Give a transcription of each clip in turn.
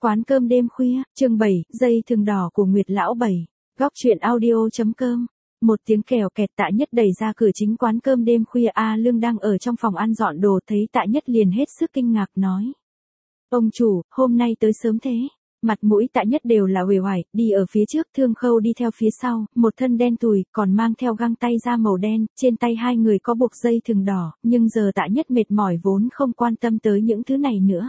Quán cơm đêm khuya, chương 7, dây thừng đỏ của Nguyệt Lão Bảy. Góc truyện audio.com. Một tiếng kèo kẹt. Tạ Nhất đẩy ra cửa chính quán cơm đêm khuya. A Lương đang ở trong phòng ăn dọn đồ, thấy Tạ Nhất liền hết sức kinh ngạc nói: "Ông chủ, hôm nay tới sớm thế?" Mặt mũi Tạ Nhất đều là uể oải, đi ở phía trước, Thương Khâu đi theo phía sau, một thân đen tủi, còn mang theo găng tay da màu đen, trên tay hai người có buộc dây thừng đỏ, nhưng giờ Tạ Nhất mệt mỏi vốn không quan tâm tới những thứ này nữa.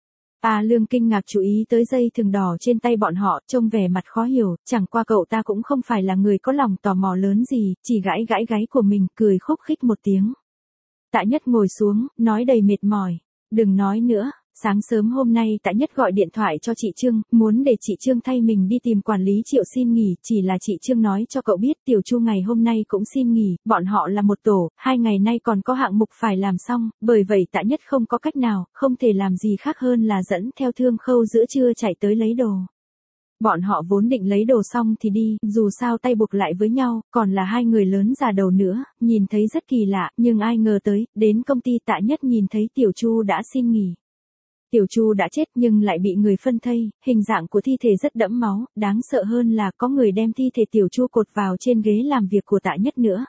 A Lương kinh ngạc chú ý tới dây thừng đỏ trên tay bọn họ, trông vẻ mặt khó hiểu, chẳng qua cậu ta cũng không phải là người có lòng tò mò lớn gì, chỉ gãi gãi gáy của mình, cười khúc khích một tiếng. Tạ Nhất ngồi xuống, nói đầy mệt mỏi: "Đừng nói nữa, sáng sớm hôm nay Tạ Nhất gọi điện thoại cho chị Trương, muốn để chị Trương thay mình đi tìm quản lý Triệu xin nghỉ, chỉ là chị Trương nói cho cậu biết Tiểu Chu ngày hôm nay cũng xin nghỉ, bọn họ là một tổ, 2 ngày nay còn có hạng mục phải làm xong, bởi vậy Tạ Nhất không có cách nào, không thể làm gì khác hơn là dẫn theo Thương Khâu giữa trưa chạy tới lấy đồ. Bọn họ vốn định lấy đồ xong thì đi, dù sao tay buộc lại với nhau, còn là hai người lớn già đầu nữa, nhìn thấy rất kỳ lạ, nhưng ai ngờ tới, đến công ty Tạ Nhất nhìn thấy Tiểu Chu đã xin nghỉ. Tiểu Chu đã chết nhưng lại bị người phân thây, hình dạng của thi thể rất đẫm máu, đáng sợ hơn là có người đem thi thể Tiểu Chu cột vào trên ghế làm việc của Tạ Nhất nữa.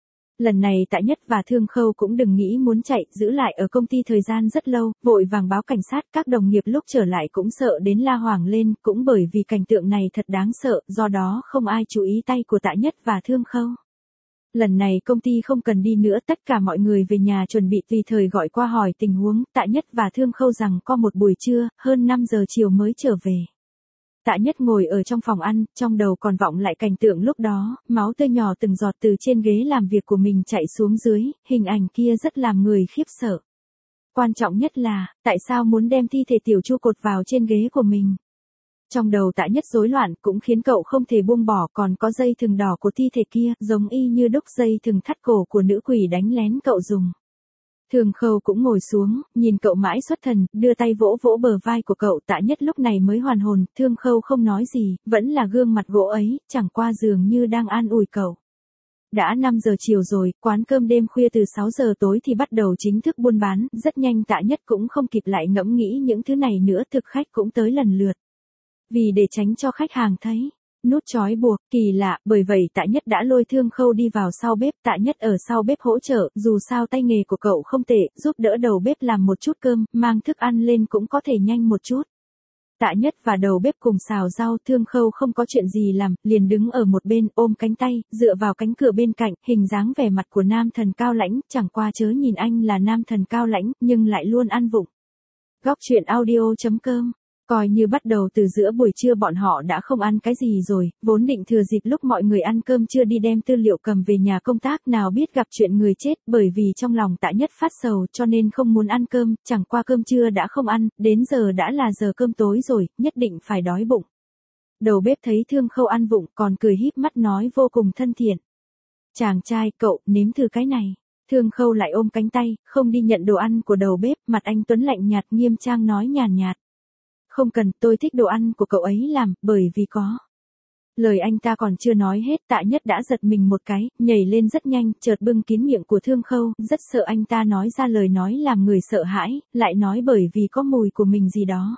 Lần này Tạ Nhất và Thương Khâu cũng đừng nghĩ muốn chạy, giữ lại ở công ty thời gian rất lâu, vội vàng báo cảnh sát, các đồng nghiệp lúc trở lại cũng sợ đến la hoảng lên, cũng bởi vì cảnh tượng này thật đáng sợ, do đó không ai chú ý tay của Tạ Nhất và Thương Khâu. Lần này công ty không cần đi nữa, tất cả mọi người về nhà chuẩn bị, tùy thời gọi qua hỏi tình huống. Tạ Nhất và Thương Khâu rằng có một buổi trưa, hơn 5 giờ chiều mới trở về. Tạ Nhất ngồi ở trong phòng ăn, trong đầu còn vọng lại cảnh tượng lúc đó, máu tươi nhỏ từng giọt từ trên ghế làm việc của mình chảy xuống dưới, hình ảnh kia rất làm người khiếp sợ. Quan trọng nhất là, tại sao muốn đem thi thể Tiểu Chu cột vào trên ghế của mình? Trong đầu Tạ Nhất rối loạn, cũng khiến cậu không thể buông bỏ, còn có dây thừng đỏ của thi thể kia, giống y như đúc dây thừng thắt cổ của nữ quỷ đánh lén cậu dùng. Thương Khâu cũng ngồi xuống, nhìn cậu mãi xuất thần, đưa tay vỗ vỗ bờ vai của cậu. Tạ Nhất lúc này mới hoàn hồn, Thương Khâu không nói gì, vẫn là gương mặt gỗ ấy, chẳng qua dường như đang an ủi cậu. Đã 5 giờ chiều rồi, quán cơm đêm khuya từ 6 giờ tối thì bắt đầu chính thức buôn bán, rất nhanh Tạ Nhất cũng không kịp lại ngẫm nghĩ những thứ này nữa, thực khách cũng tới lần lượt. Vì để tránh cho khách hàng thấy nút trói buộc, kỳ lạ, bởi vậy Tạ Nhất đã lôi Thương Khâu đi vào sau bếp. Tạ Nhất ở sau bếp hỗ trợ, dù sao tay nghề của cậu không tệ, giúp đỡ đầu bếp làm một chút cơm, mang thức ăn lên cũng có thể nhanh một chút. Tạ Nhất và đầu bếp cùng xào rau, Thương Khâu không có chuyện gì làm, liền đứng ở một bên, ôm cánh tay, dựa vào cánh cửa bên cạnh, hình dáng vẻ mặt của nam thần cao lãnh, chẳng qua chớ nhìn anh là nam thần cao lãnh, nhưng lại luôn ăn vụng. Góc truyện audio.com. Coi như bắt đầu từ giữa buổi trưa bọn họ đã không ăn cái gì rồi, vốn định thừa dịp lúc mọi người ăn cơm trưa đi đem tư liệu cầm về nhà công tác, nào biết gặp chuyện người chết, bởi vì trong lòng Tạ Nhất phát sầu cho nên không muốn ăn cơm, chẳng qua cơm trưa đã không ăn, đến giờ đã là giờ cơm tối rồi, nhất định phải đói bụng. Đầu bếp thấy Thương Khâu ăn vụng, còn cười híp mắt nói vô cùng thân thiện: "Chàng trai, cậu, nếm thử cái này." Thương Khâu lại ôm cánh tay, không đi nhận đồ ăn của đầu bếp, mặt anh tuấn lạnh nhạt nghiêm trang nói nhàn nhạt: "Không cần, tôi thích đồ ăn của cậu ấy làm, bởi vì có." Lời anh ta còn chưa nói hết, Tạ Nhất đã giật mình một cái, nhảy lên rất nhanh, chợt bưng kín miệng của Thương Khâu, rất sợ anh ta nói ra lời nói làm người sợ hãi, lại nói bởi vì có mùi của mình gì đó.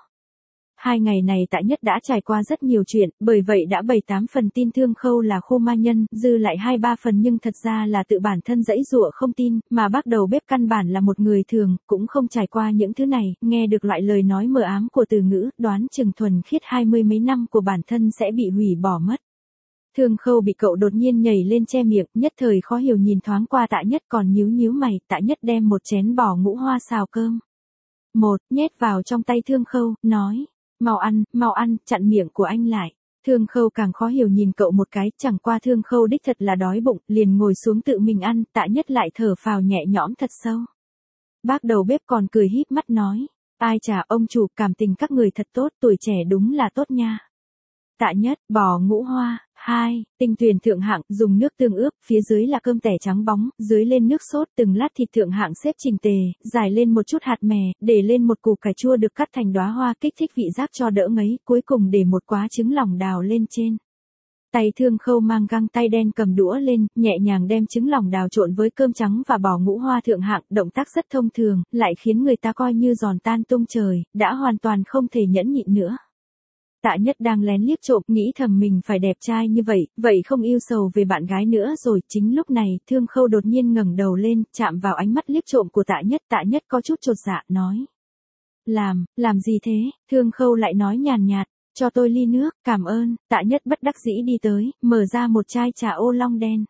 2 ngày này Tạ Nhất đã trải qua rất nhiều chuyện, bởi vậy đã 7-8 phần tin Thương Khâu là khu ma nhân, dư lại 2-3 phần nhưng thật ra là tự bản thân giãy giụa không tin, mà bác đầu bếp căn bản là một người thường, cũng không trải qua những thứ này, nghe được loại lời nói mờ ám của từ ngữ, đoán chừng thuần khiết 20 mấy năm của bản thân sẽ bị hủy bỏ mất. Thương Khâu bị cậu đột nhiên nhảy lên che miệng, nhất thời khó hiểu nhìn thoáng qua Tạ Nhất, còn nhíu nhíu mày. Tạ Nhất đem một chén bò ngũ hoa xào cơm nhét vào trong tay Thương Khâu, nói: mau ăn, chặn miệng của anh lại." Thương Khâu càng khó hiểu nhìn cậu một cái, chẳng qua Thương Khâu đích thật là đói bụng, liền ngồi xuống tự mình ăn. Tạ Nhất lại thở phào nhẹ nhõm thật sâu. Bác đầu bếp còn cười híp mắt nói: "Ai chà, ông chủ, cảm tình các người thật tốt, tuổi trẻ đúng là tốt nha." Tạ Nhất, bò ngũ hoa, 2, tinh tuyền thượng hạng, dùng nước tương ướp, phía dưới là cơm tẻ trắng bóng, dưới lên nước sốt, từng lát thịt thượng hạng xếp chỉnh tề, rải lên một chút hạt mè, để lên một củ cải chua được cắt thành đóa hoa kích thích vị giác cho đỡ ngấy, cuối cùng để một quả trứng lòng đào lên trên. Tay Thương Khâu mang găng tay đen cầm đũa lên, nhẹ nhàng đem trứng lòng đào trộn với cơm trắng và bò ngũ hoa thượng hạng, động tác rất thông thường, lại khiến người ta coi như giòn tan tung trời, đã hoàn toàn không thể nhẫn nhịn nữa. Tạ Nhất đang lén liếc trộm, nghĩ thầm mình phải đẹp trai như vậy, vậy không yêu sầu về bạn gái nữa rồi. Chính lúc này, Thương Khâu đột nhiên ngẩng đầu lên, chạm vào ánh mắt liếc trộm của Tạ Nhất có chút chột dạ, nói. Làm gì thế? Thương Khâu lại nói nhàn nhạt, cho tôi ly nước, cảm ơn. Tạ Nhất bất đắc dĩ đi tới, mở ra một chai trà ô long đen.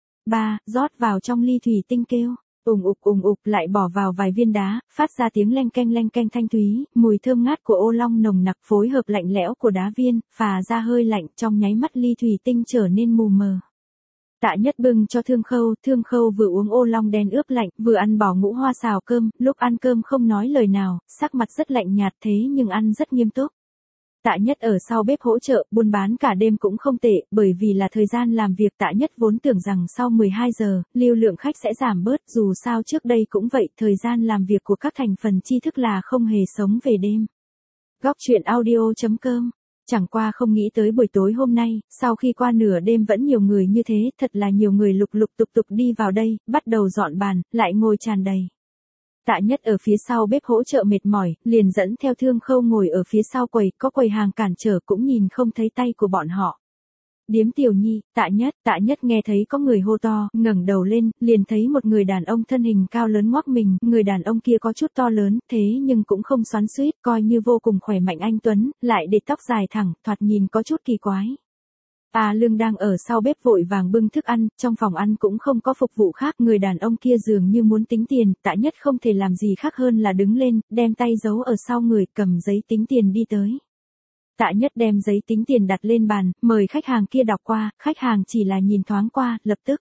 Rót vào trong ly thủy tinh kêu. Ùng ục lại bỏ vào vài viên đá, phát ra tiếng leng keng thanh thúy, mùi thơm ngát của ô long nồng nặc phối hợp lạnh lẽo của đá viên, phà ra hơi lạnh, trong nháy mắt ly thủy tinh trở nên mù mờ. Tạ Nhất bưng cho Thương Khâu vừa uống ô long đen ướp lạnh, vừa ăn bò ngũ hoa xào cơm, lúc ăn cơm không nói lời nào, sắc mặt rất lạnh nhạt thế nhưng ăn rất nghiêm túc. Tạ Nhất ở sau bếp hỗ trợ, buôn bán cả đêm cũng không tệ, bởi vì là thời gian làm việc Tạ Nhất vốn tưởng rằng sau 12 giờ, lưu lượng khách sẽ giảm bớt, dù sao trước đây cũng vậy, thời gian làm việc của các thành phần tri thức là không hề sống về đêm. Góc truyện audio.com. Chẳng qua không nghĩ tới buổi tối hôm nay, sau khi qua nửa đêm vẫn nhiều người như thế, thật là nhiều người lục tục đi vào đây, bắt đầu dọn bàn, lại ngồi tràn đầy. Tạ Nhất ở phía sau bếp hỗ trợ mệt mỏi, liền dẫn theo Thương Khâu ngồi ở phía sau quầy, có quầy hàng cản trở cũng nhìn không thấy tay của bọn họ. Điếm Tiểu Nhi, Tạ Nhất nghe thấy có người hô to, ngẩng đầu lên, liền thấy một người đàn ông thân hình cao lớn ngoác mình, người đàn ông kia có chút to lớn, thế nhưng cũng không xoắn xuýt, coi như vô cùng khỏe mạnh anh tuấn, lại để tóc dài thẳng, thoạt nhìn có chút kỳ quái. A Lương đang ở sau bếp vội vàng bưng thức ăn, trong phòng ăn cũng không có phục vụ khác, người đàn ông kia dường như muốn tính tiền, Tạ Nhất không thể làm gì khác hơn là đứng lên, đem tay giấu ở sau người, cầm giấy tính tiền đi tới. Tạ Nhất đem giấy tính tiền đặt lên bàn, mời khách hàng kia đọc qua, khách hàng chỉ là nhìn thoáng qua, lập tức.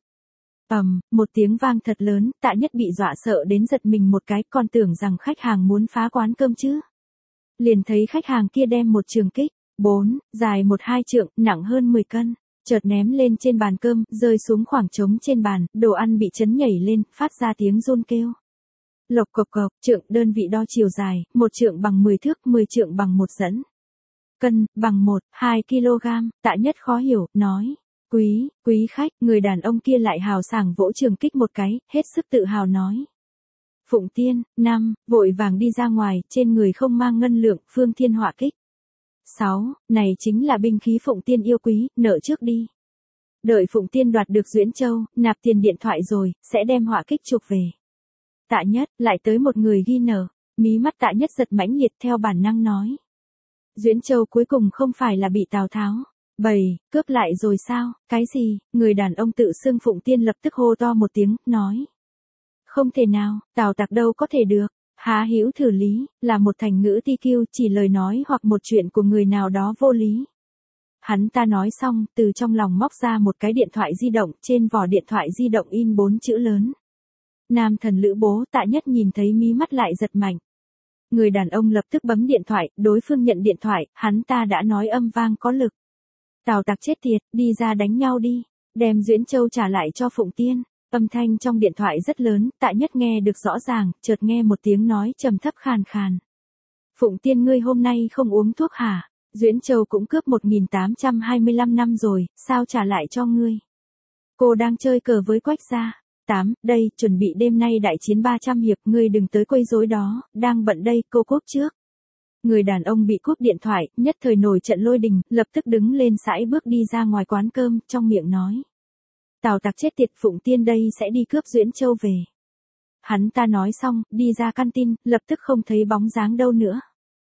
Một tiếng vang thật lớn, Tạ Nhất bị dọa sợ đến giật mình một cái, còn tưởng rằng khách hàng muốn phá quán cơm chứ. Liền thấy khách hàng kia đem một trường kích, dài 1-2 trượng, nặng hơn 10 cân, chợt ném lên trên bàn cơm, rơi xuống khoảng trống trên bàn, đồ ăn bị chấn nhảy lên, phát ra tiếng rôn kêu. Lộc cộc, trượng, đơn vị đo chiều dài, 1 trượng bằng 10 thước, 10 trượng bằng 1 dẫn. Cân, bằng 1-2 kg, Tạ Nhất khó hiểu, nói. Quý khách, người đàn ông kia lại hào sảng vỗ trường kích một cái, hết sức tự hào nói. Phụng Tiên, vội vàng đi ra ngoài, trên người không mang ngân lượng, Phương Thiên họa kích. 6, này chính là binh khí Phụng Tiên yêu quý, nợ trước đi. Đợi Phụng Tiên đoạt được Duyễn Châu, nạp tiền điện thoại rồi, sẽ đem họa kích chuộc về. Tạ Nhất, lại tới một người ghi nợ, mí mắt Tạ Nhất giật mãnh liệt theo bản năng nói. Duyễn Châu cuối cùng không phải là bị Tào Tháo cướp lại rồi sao? Cái gì? Người đàn ông tự xưng Phụng Tiên lập tức hô to một tiếng, nói. Không thể nào, Tào Tặc đâu có thể được. Há hữu thử lý, là một thành ngữ TQ, chỉ lời nói hoặc một chuyện của người nào đó vô lý. Hắn ta nói xong, từ trong lòng móc ra một cái điện thoại di động, trên vỏ điện thoại di động in 4 chữ lớn. Nam thần Lữ Bố. Tạ Nhất nhìn thấy mí mắt lại giật mạnh. Người đàn ông lập tức bấm điện thoại, đối phương nhận điện thoại, hắn ta đã nói âm vang có lực. Tào Tặc chết tiệt, đi ra đánh nhau đi, đem Duyễn Châu trả lại cho Phụng Tiên. Âm thanh trong điện thoại rất lớn, Tạ Nhất nghe được rõ ràng, chợt nghe một tiếng nói trầm thấp khàn khàn. Phụng Tiên ngươi hôm nay không uống thuốc hả? Duyễn Châu cũng cướp 1825 năm rồi, sao trả lại cho ngươi? Cô đang chơi cờ với Quách gia. Đây, chuẩn bị đêm nay đại chiến 300 hiệp, ngươi đừng tới quấy rối đó, đang bận đây, cô cúp trước. Người đàn ông bị cúp điện thoại, nhất thời nổi trận lôi đình, lập tức đứng lên sải bước đi ra ngoài quán cơm, trong miệng nói. Tào Tặc chết tiệt, Phụng Tiên đây sẽ đi cướp Duyễn Châu về. Hắn ta nói xong, đi ra căn tin, lập tức không thấy bóng dáng đâu nữa.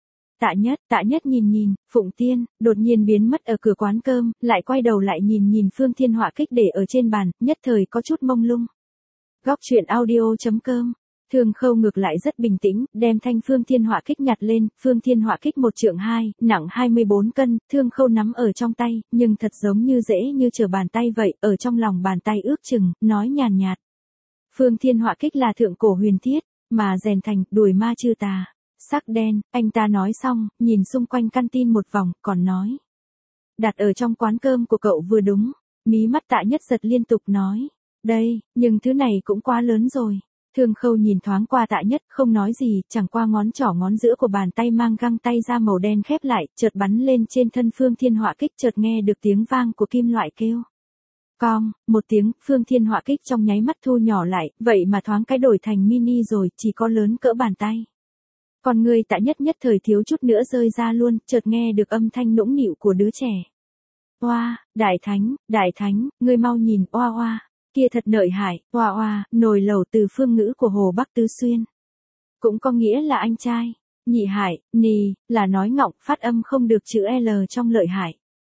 Tạ Nhất nhìn, Phụng Tiên, đột nhiên biến mất ở cửa quán cơm, lại quay đầu lại nhìn Phương Thiên họa kích để ở trên bàn, nhất thời có chút mông lung. Góc truyện audio.com. Thương Khâu ngược lại rất bình tĩnh, đem thanh Phương Thiên họa kích nhặt lên, Phương Thiên họa kích 1 trượng 2, nặng 24 cân, Thương Khâu nắm ở trong tay, nhưng thật giống như dễ như trở bàn tay vậy, ở trong lòng bàn tay ước chừng, nói nhàn nhạt. Phương Thiên họa kích là thượng cổ huyền thiết, mà rèn thành, đuổi ma trừ tà, sắc đen, anh ta nói xong, nhìn xung quanh căn tin một vòng, còn nói. Đặt ở trong quán cơm của cậu vừa đúng, mí mắt Tạ Nhất giật liên tục nói. Đây, nhưng thứ này cũng quá lớn rồi. Thương Khâu nhìn thoáng qua Tạ Nhất, không nói gì, chẳng qua ngón trỏ ngón giữa của bàn tay mang găng tay ra màu đen khép lại, chợt bắn lên trên thân Phương Thiên họa kích, chợt nghe được tiếng vang của kim loại kêu. Cong, một tiếng, Phương Thiên họa kích trong nháy mắt thu nhỏ lại, vậy mà thoáng cái đổi thành mini rồi, chỉ có lớn cỡ bàn tay. Con ngươi Tạ Nhất nhất thời thiếu chút nữa rơi ra luôn, chợt nghe được âm thanh nũng nịu của đứa trẻ. Oa, đại thánh, ngươi mau nhìn, oa oa, kia thật lợi hại, oa oa, nồi lẩu từ phương ngữ của Hồ Bắc Tứ Xuyên. Cũng có nghĩa là anh trai. Nhị hải, nì, là nói ngọng phát âm không được chữ L trong lợi hại.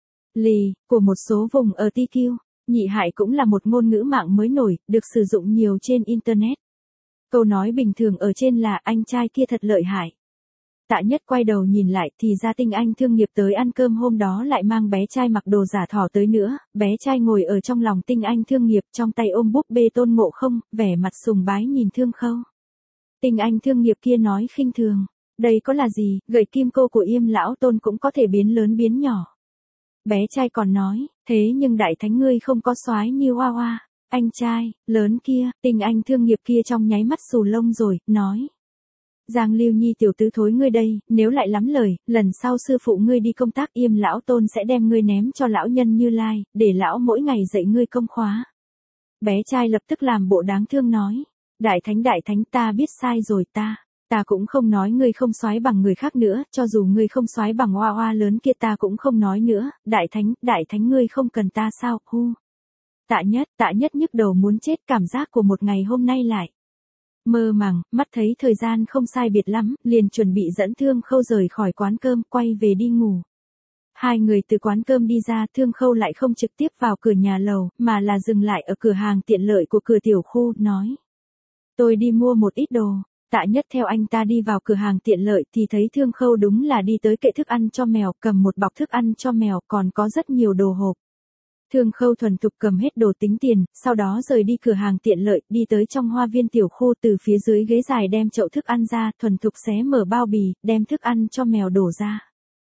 Lì, của một số vùng ở TQ. Nhị hải cũng là một ngôn ngữ mạng mới nổi, được sử dụng nhiều trên Internet. Câu nói bình thường ở trên là anh trai kia thật lợi hại. Tạ Nhất quay đầu nhìn lại thì ra Tinh Anh Thương Nghiệp tới ăn cơm hôm đó lại mang bé trai mặc đồ giả thỏ tới nữa, bé trai ngồi ở trong lòng Tinh Anh Thương Nghiệp trong tay ôm búp bê Tôn Ngộ Không, vẻ mặt sùng bái nhìn Thương Khâu. Tinh Anh Thương Nghiệp kia nói khinh thường, đây có là gì, gậy kim cô của Yêm lão Tôn cũng có thể biến lớn biến nhỏ. Bé trai còn nói, thế nhưng đại thánh ngươi không có soái như Hoa Hoa, anh trai, lớn kia, Tinh Anh Thương Nghiệp kia trong nháy mắt xù lông rồi, nói. Giang Lưu Nhi tiểu tứ thối ngươi đây, nếu lại lắm lời, lần sau sư phụ ngươi đi công tác Yêm lão Tôn sẽ đem ngươi ném cho lão nhân Như Lai, để lão mỗi ngày dạy ngươi công khóa. Bé trai lập tức làm bộ đáng thương nói, đại thánh ta biết sai rồi ta cũng không nói ngươi không soái bằng người khác nữa, cho dù ngươi không soái bằng Hoa Hoa lớn kia ta cũng không nói nữa, đại thánh ngươi không cần ta sao, hu. Tạ Nhất nhức đầu muốn chết, cảm giác của một ngày hôm nay lại. Mơ màng, mắt thấy thời gian không sai biệt lắm, liền chuẩn bị dẫn Thương Khâu rời khỏi quán cơm, quay về đi ngủ. Hai người từ quán cơm đi ra, Thương Khâu lại không trực tiếp vào cửa nhà lầu, mà là dừng lại ở cửa hàng tiện lợi của cửa tiểu khu, nói. Tôi đi mua một ít đồ. Tạ Nhất theo anh ta đi vào cửa hàng tiện lợi thì thấy Thương Khâu đúng là đi tới kệ thức ăn cho mèo, cầm một bọc thức ăn cho mèo, còn có rất nhiều đồ hộp. Thương Khâu thuần thục cầm hết đồ tính tiền, sau đó rời đi cửa hàng tiện lợi, đi tới trong hoa viên tiểu khu, từ phía dưới ghế dài đem chậu thức ăn ra, thuần thục xé mở bao bì, đem thức ăn cho mèo đổ ra.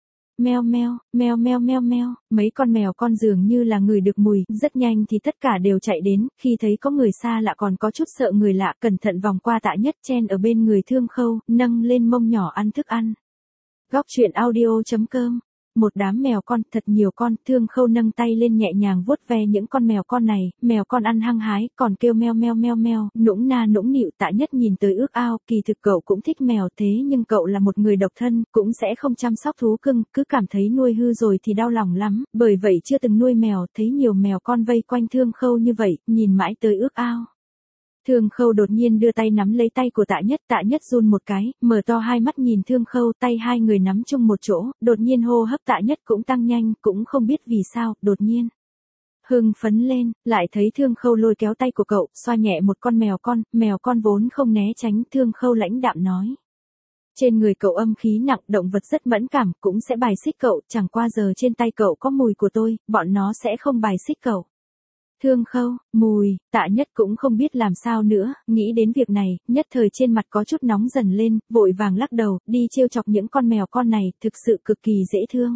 Meo meo, meo meo meo meo, mấy con mèo con dường như là ngửi được mùi, rất nhanh thì tất cả đều chạy đến, khi thấy có người xa lạ còn có chút sợ người lạ, cẩn thận vòng qua Tạ Nhất chen ở bên người Thương Khâu, nâng lên mông nhỏ ăn thức ăn. Góc truyện audio.com. Một đám mèo con, thật nhiều con, Thương Khâu nâng tay lên nhẹ nhàng vuốt ve những con mèo con này, mèo con ăn hăng hái, còn kêu meo meo meo meo, nũng na nũng nịu. Tạ Nhất nhìn tới ước ao, kỳ thực cậu cũng thích mèo, thế nhưng cậu là một người độc thân, cũng sẽ không chăm sóc thú cưng, cứ cảm thấy nuôi hư rồi thì đau lòng lắm, bởi vậy chưa từng nuôi mèo, thấy nhiều mèo con vây quanh Thương Khâu như vậy, nhìn mãi tới ước ao. Thương Khâu đột nhiên đưa tay nắm lấy tay của Tạ Nhất run một cái, mở to hai mắt nhìn Thương Khâu, tay hai người nắm chung một chỗ, đột nhiên hô hấp Tạ Nhất cũng tăng nhanh, cũng không biết vì sao, đột nhiên. Hưng phấn lên, lại thấy Thương Khâu lôi kéo tay của cậu, xoa nhẹ một con mèo con vốn không né tránh, Thương Khâu lãnh đạm nói. Trên người cậu âm khí nặng, động vật rất mẫn cảm, cũng sẽ bài xích cậu, chẳng qua giờ trên tay cậu có mùi của tôi, bọn nó sẽ không bài xích cậu. Thương Khâu, mùi, Tạ Nhất cũng không biết làm sao nữa, nghĩ đến việc này, nhất thời trên mặt có chút nóng dần lên, vội vàng lắc đầu, đi trêu chọc những con mèo con này, thực sự cực kỳ dễ thương.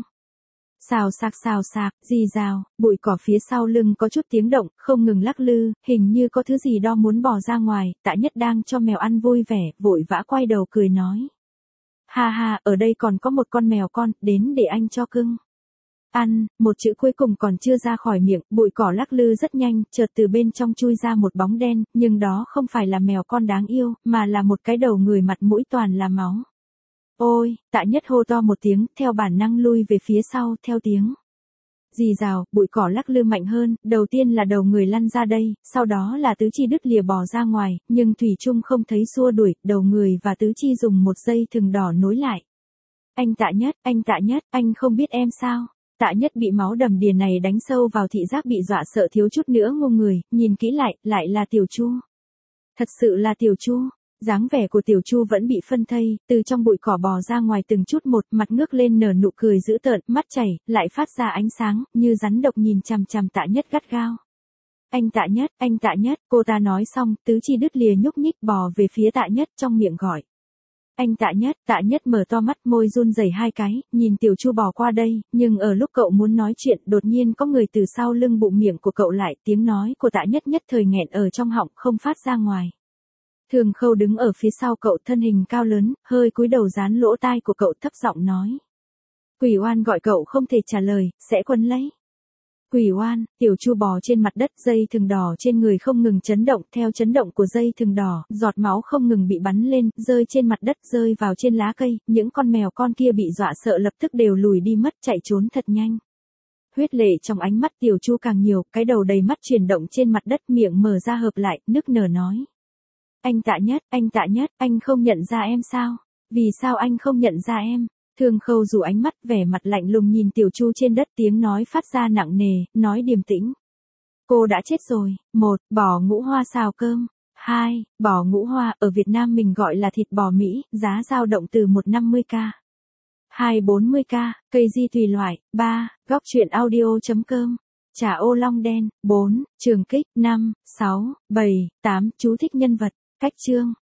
Xào xạc, rì rào, bụi cỏ phía sau lưng có chút tiếng động, không ngừng lắc lư, hình như có thứ gì đó muốn bò ra ngoài, Tạ Nhất đang cho mèo ăn vui vẻ, vội vã quay đầu cười nói. Ha ha, ở đây còn có một con mèo con, đến để anh cho cưng. Ăn, một chữ cuối cùng còn chưa ra khỏi miệng, bụi cỏ lắc lư rất nhanh, chợt từ bên trong chui ra một bóng đen, nhưng đó không phải là mèo con đáng yêu, mà là một cái đầu người mặt mũi toàn là máu. Ôi, Tạ Nhất hô to một tiếng, theo bản năng lui về phía sau, theo tiếng. Rì rào, bụi cỏ lắc lư mạnh hơn, đầu tiên là đầu người lăn ra đây, sau đó là tứ chi đứt lìa bò ra ngoài, nhưng thủy chung không thấy xua đuổi, đầu người và tứ chi dùng một dây thừng đỏ nối lại. Anh Tạ Nhất, anh không biết em sao? Tạ Nhất bị máu đầm đìa này đánh sâu vào thị giác, bị dọa sợ thiếu chút nữa ngu người, nhìn kỹ lại là Tiểu Chu. Thật sự là Tiểu Chu, dáng vẻ của Tiểu Chu vẫn bị phân thây, từ trong bụi cỏ bò ra ngoài từng chút một, mặt ngước lên nở nụ cười dữ tợn, mắt chảy, lại phát ra ánh sáng, như rắn độc nhìn chằm chằm Tạ Nhất gắt gao. Anh Tạ Nhất, cô ta nói xong, tứ chi đứt lìa nhúc nhích bò về phía Tạ Nhất trong miệng gọi. Anh Tạ Nhất mở to mắt, môi run rẩy hai cái, nhìn Tiểu Chu bò qua đây, nhưng ở lúc cậu muốn nói chuyện, đột nhiên có người từ sau lưng bụng miệng của cậu lại, tiếng nói của Tạ Nhất nhất thời nghẹn ở trong họng, không phát ra ngoài. Thương Khâu đứng ở phía sau cậu, thân hình cao lớn, hơi cúi đầu dán lỗ tai của cậu, thấp giọng nói. Quỷ oan gọi cậu không thể trả lời, sẽ quấn lấy. Quỷ oan, tiểu chu bò trên mặt đất, dây thừng đỏ trên người không ngừng chấn động, theo chấn động của dây thừng đỏ, giọt máu không ngừng bị bắn lên, rơi trên mặt đất, rơi vào trên lá cây, những con mèo con kia bị dọa sợ lập tức đều lùi đi mất, chạy trốn thật nhanh. Huyết lệ trong ánh mắt tiểu chu càng nhiều, cái đầu đầy mắt chuyển động trên mặt đất, miệng mở ra hợp lại, nức nở nói. Anh Tạ Nhất, anh không nhận ra em sao? Vì sao anh không nhận ra em? Thương Khâu rủ ánh mắt, vẻ mặt lạnh lùng nhìn tiểu chu trên đất, tiếng nói phát ra nặng nề, nói điềm tĩnh. Cô đã chết rồi. 1. Bò ngũ hoa xào cơm. 2. Bò ngũ hoa, ở Việt Nam mình gọi là thịt bò Mỹ, giá dao động từ 150k. 240k, cây di tùy loại. 3. Góc truyện audio.com. Trà ô long đen. 4. Trường kích. 5, 6, 7, 8. Chú thích nhân vật. Cách chương.